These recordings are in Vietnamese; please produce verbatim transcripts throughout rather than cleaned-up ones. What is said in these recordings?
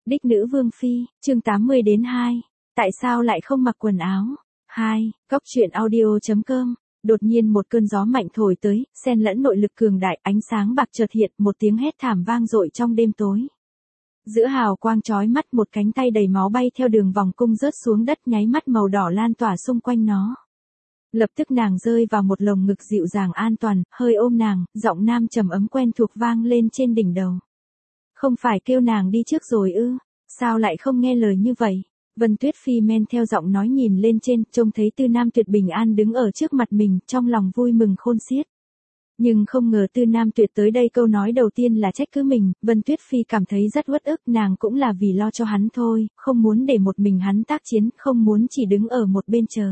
Đích nữ vương phi, chương tám mươi đến hai. Tại sao lại không mặc quần áo? hai. Góc truyện audio chấm com. Đột nhiên một cơn gió mạnh thổi tới, xen lẫn nội lực cường đại, ánh sáng bạc chợt hiện, một tiếng hét thảm vang dội trong đêm tối. Giữa hào quang chói mắt, một cánh tay đầy máu bay theo đường vòng cung rớt xuống đất, nháy mắt màu đỏ lan tỏa xung quanh nó. Lập tức nàng rơi vào một lồng ngực dịu dàng an toàn, hơi ôm nàng, giọng nam trầm ấm quen thuộc vang lên trên đỉnh đầu. Không phải kêu nàng đi trước rồi ư? Sao lại không nghe lời như vậy? Vân Tuyết Phi men theo giọng nói nhìn lên trên, trông thấy Tư Nam Tuyệt bình an đứng ở trước mặt mình, trong lòng vui mừng khôn xiết. Nhưng không ngờ Tư Nam Tuyệt tới đây câu nói đầu tiên là trách cứ mình, Vân Tuyết Phi cảm thấy rất uất ức, nàng cũng là vì lo cho hắn thôi, không muốn để một mình hắn tác chiến, không muốn chỉ đứng ở một bên chờ.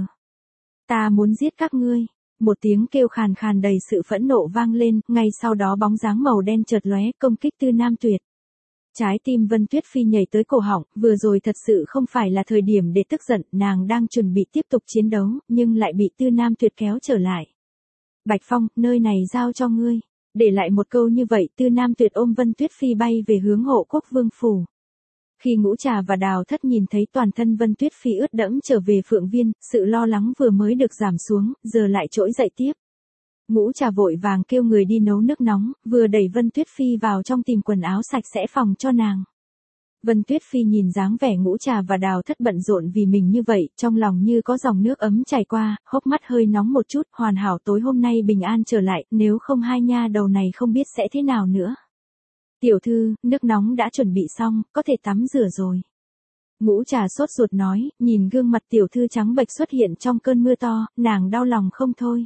Ta muốn giết các ngươi. Một tiếng kêu khàn khàn đầy sự phẫn nộ vang lên, ngay sau đó bóng dáng màu đen chợt lóe, công kích Tư Nam Tuyệt. Trái tim Vân Tuyết Phi nhảy tới cổ họng, vừa rồi thật sự không phải là thời điểm để tức giận, nàng đang chuẩn bị tiếp tục chiến đấu, nhưng lại bị Tư Nam Tuyệt kéo trở lại. Bạch Phong, nơi này giao cho ngươi. Để lại một câu như vậy, Tư Nam Tuyệt ôm Vân Tuyết Phi bay về hướng Hộ Quốc Vương phủ. Khi Ngũ Trà và Đào Thất nhìn thấy toàn thân Vân Tuyết Phi ướt đẫm trở về Phượng Viên, sự lo lắng vừa mới được giảm xuống, giờ lại trỗi dậy tiếp. Ngũ Trà vội vàng kêu người đi nấu nước nóng, vừa đẩy Vân Tuyết Phi vào trong tìm quần áo sạch sẽ phòng cho nàng. Vân Tuyết Phi nhìn dáng vẻ Ngũ Trà và Đào Thất bận rộn vì mình như vậy, trong lòng như có dòng nước ấm chảy qua, hốc mắt hơi nóng một chút, hoàn hảo tối hôm nay bình an trở lại, nếu không hai nha đầu này không biết sẽ thế nào nữa. Tiểu thư, nước nóng đã chuẩn bị xong, có thể tắm rửa rồi. Ngũ Trà sốt ruột nói, nhìn gương mặt tiểu thư trắng bệch xuất hiện trong cơn mưa to, nàng đau lòng không thôi.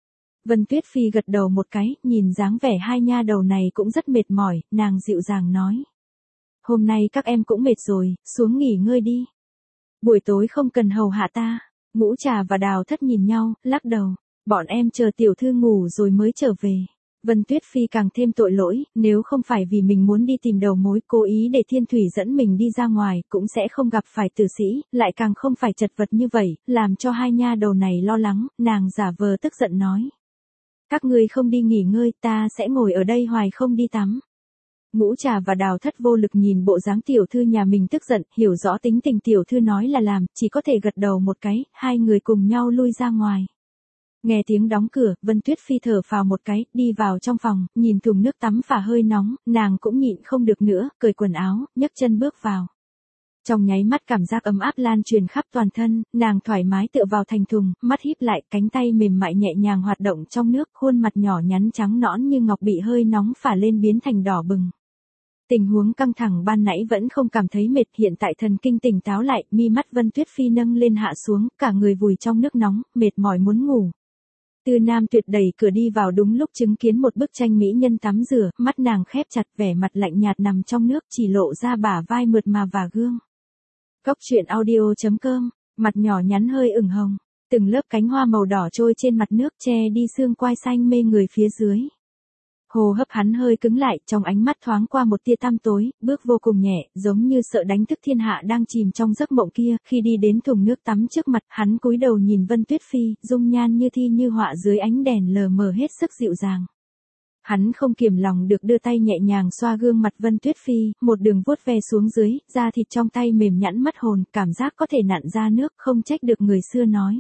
Vân Tuyết Phi gật đầu một cái, nhìn dáng vẻ hai nha đầu này cũng rất mệt mỏi, nàng dịu dàng nói. Hôm nay các em cũng mệt rồi, xuống nghỉ ngơi đi. Buổi tối không cần hầu hạ ta. Ngũ Trà và Đào Thất nhìn nhau, lắc đầu. Bọn em chờ tiểu thư ngủ rồi mới trở về. Vân Tuyết Phi càng thêm tội lỗi, nếu không phải vì mình muốn đi tìm đầu mối, cố ý để Thiên Thủy dẫn mình đi ra ngoài, cũng sẽ không gặp phải tử sĩ, lại càng không phải chật vật như vậy, làm cho hai nha đầu này lo lắng, nàng giả vờ tức giận nói. Các ngươi không đi nghỉ ngơi, ta sẽ ngồi ở đây hoài không đi tắm. Ngũ Trà và Đào Thất vô lực nhìn bộ dáng tiểu thư nhà mình tức giận, hiểu rõ tính tình tiểu thư nói là làm, chỉ có thể gật đầu một cái, hai người cùng nhau lui ra ngoài. Nghe tiếng đóng cửa, Vân Tuyết Phi thở phào một cái, đi vào trong phòng, nhìn thùng nước tắm phả hơi nóng, nàng cũng nhịn không được nữa, cởi quần áo, nhấc chân bước vào. Trong nháy mắt cảm giác ấm áp lan truyền khắp toàn thân, nàng thoải mái tựa vào thành thùng, mắt híp lại, cánh tay mềm mại nhẹ nhàng hoạt động trong nước, khuôn mặt nhỏ nhắn trắng nõn như ngọc bị hơi nóng phả lên biến thành đỏ bừng. Tình huống căng thẳng ban nãy vẫn không cảm thấy mệt, hiện tại thần kinh tỉnh táo lại, mi mắt Vân Tuyết Phi nâng lên hạ xuống, cả người vùi trong nước nóng, mệt mỏi muốn ngủ. Tư Nam Tuyệt đẩy cửa đi vào đúng lúc chứng kiến một bức tranh mỹ nhân tắm rửa, mắt nàng khép chặt, vẻ mặt lạnh nhạt nằm trong nước, chỉ lộ ra bả vai mượt mà và gương. Góc truyện audio chấm com, mặt nhỏ nhắn hơi ửng hồng, từng lớp cánh hoa màu đỏ trôi trên mặt nước che đi xương quai xanh mê người phía dưới. Hô hấp hắn hơi cứng lại, trong ánh mắt thoáng qua một tia tăm tối, bước vô cùng nhẹ, giống như sợ đánh thức thiên hạ đang chìm trong giấc mộng kia, khi đi đến thùng nước tắm trước mặt, hắn cúi đầu nhìn Vân Tuyết Phi, dung nhan như thi như họa dưới ánh đèn lờ mờ hết sức dịu dàng. Hắn không kiềm lòng được đưa tay nhẹ nhàng xoa gương mặt Vân Tuyết Phi, một đường vuốt ve xuống dưới, da thịt trong tay mềm nhẵn mất hồn, cảm giác có thể nặn ra nước, không trách được người xưa nói.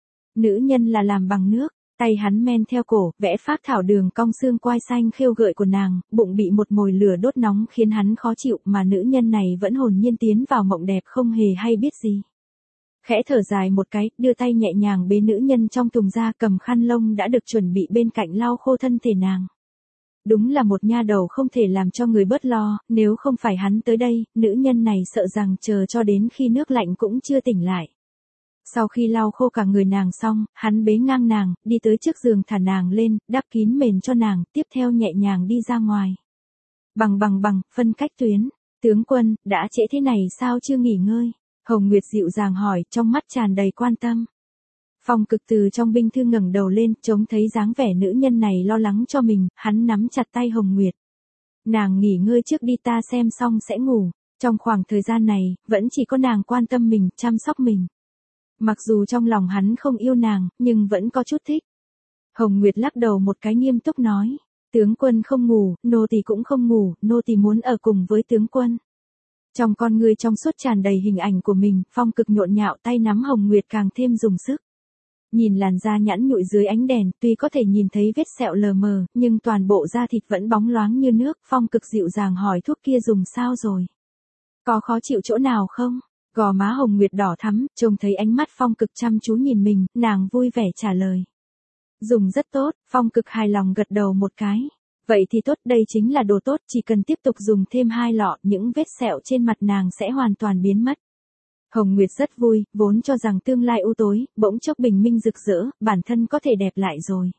Nữ nhân là làm bằng nước. Tay hắn men theo cổ, vẽ phác thảo đường cong xương quai xanh khêu gợi của nàng, bụng bị một mồi lửa đốt nóng khiến hắn khó chịu, mà nữ nhân này vẫn hồn nhiên tiến vào mộng đẹp không hề hay biết gì. Khẽ thở dài một cái, đưa tay nhẹ nhàng bế nữ nhân trong thùng ra, cầm khăn lông đã được chuẩn bị bên cạnh lau khô thân thể nàng. Đúng là một nha đầu không thể làm cho người bớt lo, nếu không phải hắn tới đây, nữ nhân này sợ rằng chờ cho đến khi nước lạnh cũng chưa tỉnh lại. Sau khi lau khô cả người nàng xong, hắn bế ngang nàng, đi tới trước giường thả nàng lên, đắp kín mền cho nàng, tiếp theo nhẹ nhàng đi ra ngoài. Bằng bằng bằng, phân cách tuyến. Tướng quân, đã trễ thế này sao chưa nghỉ ngơi? Hồng Nguyệt dịu dàng hỏi, trong mắt tràn đầy quan tâm. Phong Cực từ trong binh thư ngẩng đầu lên, trông thấy dáng vẻ nữ nhân này lo lắng cho mình, hắn nắm chặt tay Hồng Nguyệt. Nàng nghỉ ngơi trước đi, ta xem xong sẽ ngủ. Trong khoảng thời gian này, vẫn chỉ có nàng quan tâm mình, chăm sóc mình. Mặc dù trong lòng hắn không yêu nàng, nhưng vẫn có chút thích. Hồng Nguyệt lắc đầu một cái nghiêm túc nói. Tướng quân không ngủ, nô tỳ cũng không ngủ, nô tỳ muốn ở cùng với tướng quân. Trong con ngươi trong suốt tràn đầy hình ảnh của mình, Phong Cực nhộn nhạo tay nắm Hồng Nguyệt càng thêm dùng sức. Nhìn làn da nhẵn nhụi dưới ánh đèn, tuy có thể nhìn thấy vết sẹo lờ mờ, nhưng toàn bộ da thịt vẫn bóng loáng như nước. Phong Cực dịu dàng hỏi thuốc kia dùng sao rồi? Có khó chịu chỗ nào không? Gò má Hồng Nguyệt đỏ thắm, trông thấy ánh mắt Phong Cực chăm chú nhìn mình, nàng vui vẻ trả lời. Dùng rất tốt. Phong Cực hài lòng gật đầu một cái. Vậy thì tốt, đây chính là đồ tốt, chỉ cần tiếp tục dùng thêm hai lọ, những vết sẹo trên mặt nàng sẽ hoàn toàn biến mất. Hồng Nguyệt rất vui, vốn cho rằng tương lai u tối, bỗng chốc bình minh rực rỡ, bản thân có thể đẹp lại rồi.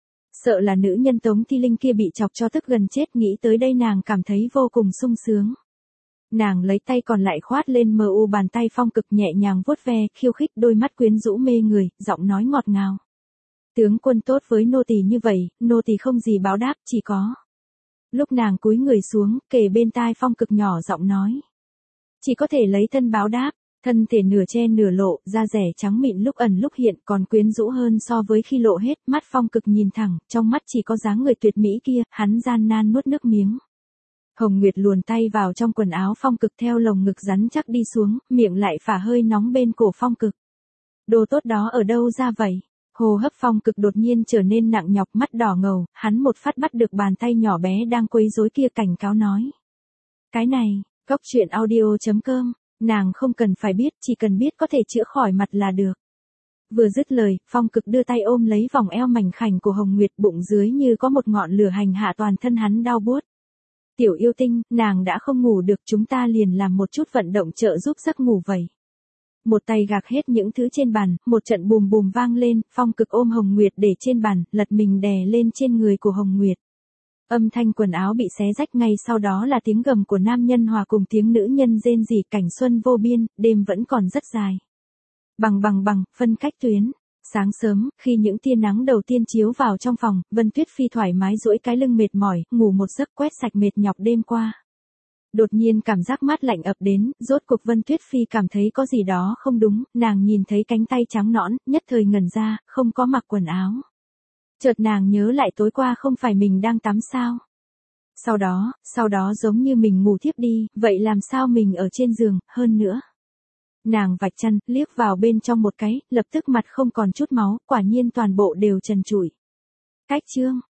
Sợ là nữ nhân Tống Thi Linh kia bị chọc cho tức gần chết, nghĩ tới đây nàng cảm thấy vô cùng sung sướng. Nàng lấy tay còn lại khoát lên mờ u bàn tay Phong Cực, nhẹ nhàng vuốt ve, khiêu khích, đôi mắt quyến rũ mê người, giọng nói ngọt ngào. Tướng quân tốt với nô tỳ như vậy, nô tỳ không gì báo đáp, chỉ có. Lúc nàng cúi người xuống, kề bên tai Phong Cực nhỏ giọng nói. Chỉ có thể lấy thân báo đáp, thân thể nửa che nửa lộ, da rẻ trắng mịn lúc ẩn lúc hiện, còn quyến rũ hơn so với khi lộ hết. Mắt Phong Cực nhìn thẳng, trong mắt chỉ có dáng người tuyệt mỹ kia, hắn gian nan nuốt nước miếng. Hồng Nguyệt luồn tay vào trong quần áo Phong Cực, theo lồng ngực rắn chắc đi xuống, miệng lại phả hơi nóng bên cổ Phong Cực. Đồ tốt đó ở đâu ra vậy? Hô hấp Phong Cực đột nhiên trở nên nặng nhọc, mắt đỏ ngầu, hắn một phát bắt được bàn tay nhỏ bé đang quấy rối kia, cảnh cáo nói. Cái này, Cốc Truyện Audio chấm com, nàng không cần phải biết, chỉ cần biết có thể chữa khỏi mặt là được. Vừa dứt lời, Phong Cực đưa tay ôm lấy vòng eo mảnh khảnh của Hồng Nguyệt, bụng dưới như có một ngọn lửa hành hạ toàn thân hắn đau buốt. Tiểu yêu tinh, nàng đã không ngủ được, chúng ta liền làm một chút vận động trợ giúp giấc ngủ vậy. Một tay gạc hết những thứ trên bàn, một trận bùm bùm vang lên, Phong Cực ôm Hồng Nguyệt để trên bàn, lật mình đè lên trên người của Hồng Nguyệt. Âm thanh quần áo bị xé rách, ngay sau đó là tiếng gầm của nam nhân hòa cùng tiếng nữ nhân rên rỉ, cảnh xuân vô biên, đêm vẫn còn rất dài. Bằng bằng bằng, phân cách tuyến. Sáng sớm, khi những tia nắng đầu tiên chiếu vào trong phòng, Vân Tuyết Phi thoải mái duỗi cái lưng mệt mỏi, ngủ một giấc quét sạch mệt nhọc đêm qua. Đột nhiên cảm giác mát lạnh ập đến, rốt cuộc Vân Tuyết Phi cảm thấy có gì đó không đúng, nàng nhìn thấy cánh tay trắng nõn, nhất thời ngẩn ra, không có mặc quần áo. Chợt nàng nhớ lại tối qua không phải mình đang tắm sao? Sau đó, sau đó giống như mình ngủ thiếp đi, vậy làm sao mình ở trên giường, hơn nữa. Nàng vạch chân, liếc vào bên trong một cái, lập tức mặt không còn chút máu, quả nhiên toàn bộ đều trần trụi. Cách chương